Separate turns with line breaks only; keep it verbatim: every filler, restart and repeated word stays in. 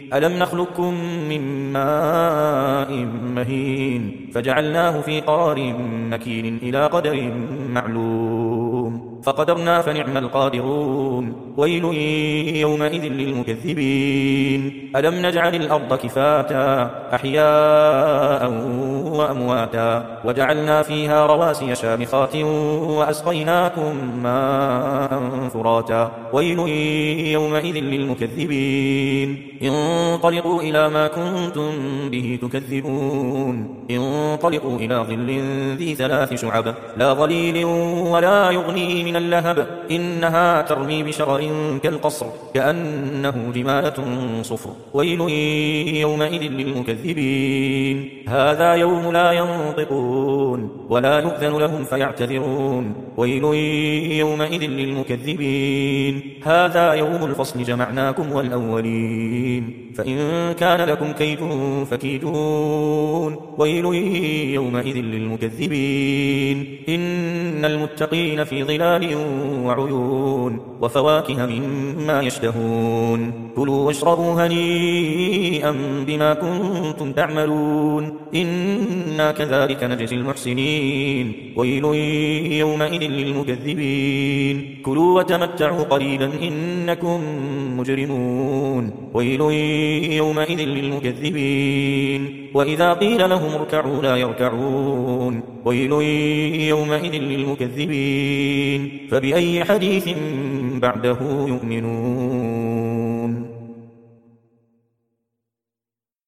ألم نخلقكم من ماء مهين فجعلناه في قرار مكين إلى قدر معلوم فقدرنا فنعم القادرون ويل يومئذ للمكذبين ألم نجعل الأرض كفاتا أحياء وأمواتا وجعلنا فيها رواسي شامخات وأسقيناكم ماء فراتا ويل يومئذ للمكذبين انطلقوا إلى ما كنتم به تكذبون انطلقوا إلى ظل ذي ثلاث شعب لا ظليل ولا يغني من اللهب إنها ترمي بشرر كالقصر كأنه جمالة صفر ويل يومئذ للمكذبين هذا يوم لا ينطقون ولا يؤذن لهم فيعتذرون ويل يومئذ للمكذبين هذا يوم الفصل جمعناكم والأولين فإن كان لكم كيد فكيدون ويل يومئذ للمكذبين إن المتقين في ظلال وعيون وفواكه مما يشتهون كلوا واشربوا هنيئا بما كنتم تعملون إنا كذلك نجزي المحسنين ويل يومئذ للمكذبين كلوا وتمتعوا قليلا إنكم مجرمون ويل يومئذ للمكذبين وإذا قيل لهم اركعوا لا يركعون ويل يومئذ للمكذبين فبأي حديث بعده يؤمنون